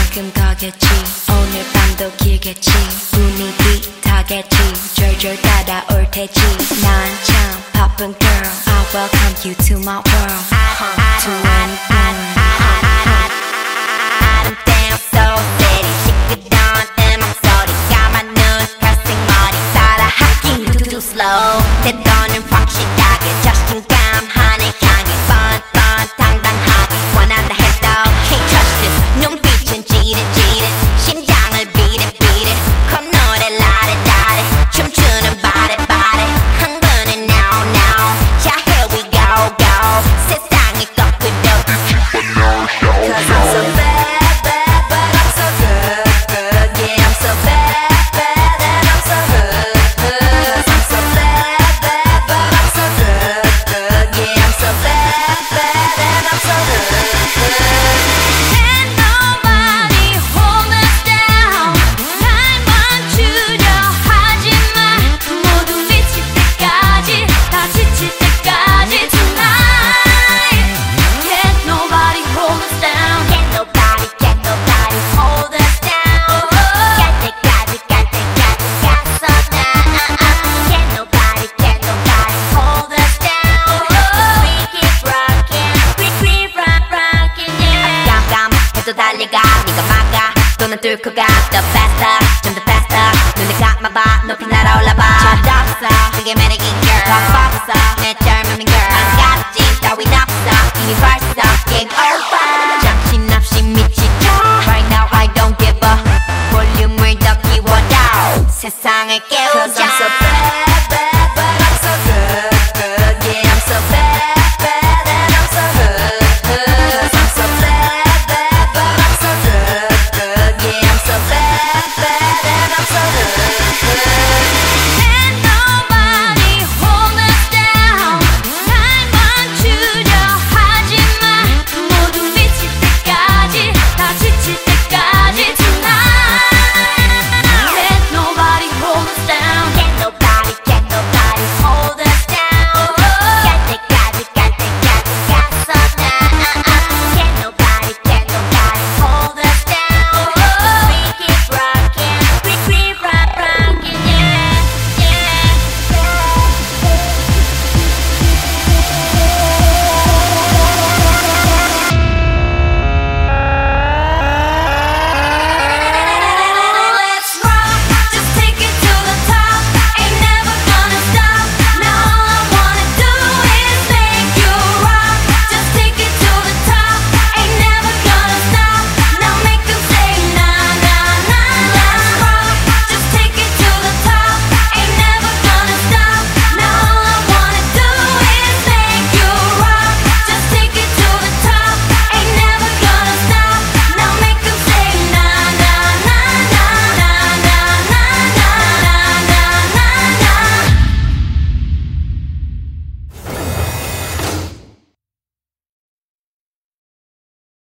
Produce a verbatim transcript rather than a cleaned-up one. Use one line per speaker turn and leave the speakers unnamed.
가끔 가겠지 오늘 밤도 길겠지 분위기 타겠지 졸졸 따라올 테지 난 참 바쁜 girl I welcome you to my world to anyone
I'm down so steady 시끄러운 음악 소리가 많은 갈색머리 따라하기 too slow 때로는 확실하게 자신감 하늘 향해 fun fun 당당하게 원한다 해도 can't touch this 눈빛은 지릿지릿 심장을 beat it beat it 콧노래 라레 라레 춤추는 body body 흥분은 now now 자 here we go go 세상이 거꾸로 Cause I'm so bad bad but I'm so good good yeah I'm so bad bad and I'm so good good Cause I'm so bad bad but I'm so good good yeah I'm so bad bad and I'm so good good
Can't nobody hold us down 날 멈추려 하지마 모두 미칠 때까지 다 지칠 때까지 tonight Can't nobody hold us down
Can't nobody can't nobody hold us down 갈 때까지 갈 때까지 갔어 나 Can't nobody can't nobody hold us down We keep rocking we keep rock rocking yeah 깜깜해도 달려가 네가 막아 또는 뚫고 가 The faster 좀 더 faster 눈을 감아봐 높이 날아올라봐 저 덥어 그게 매력인 girl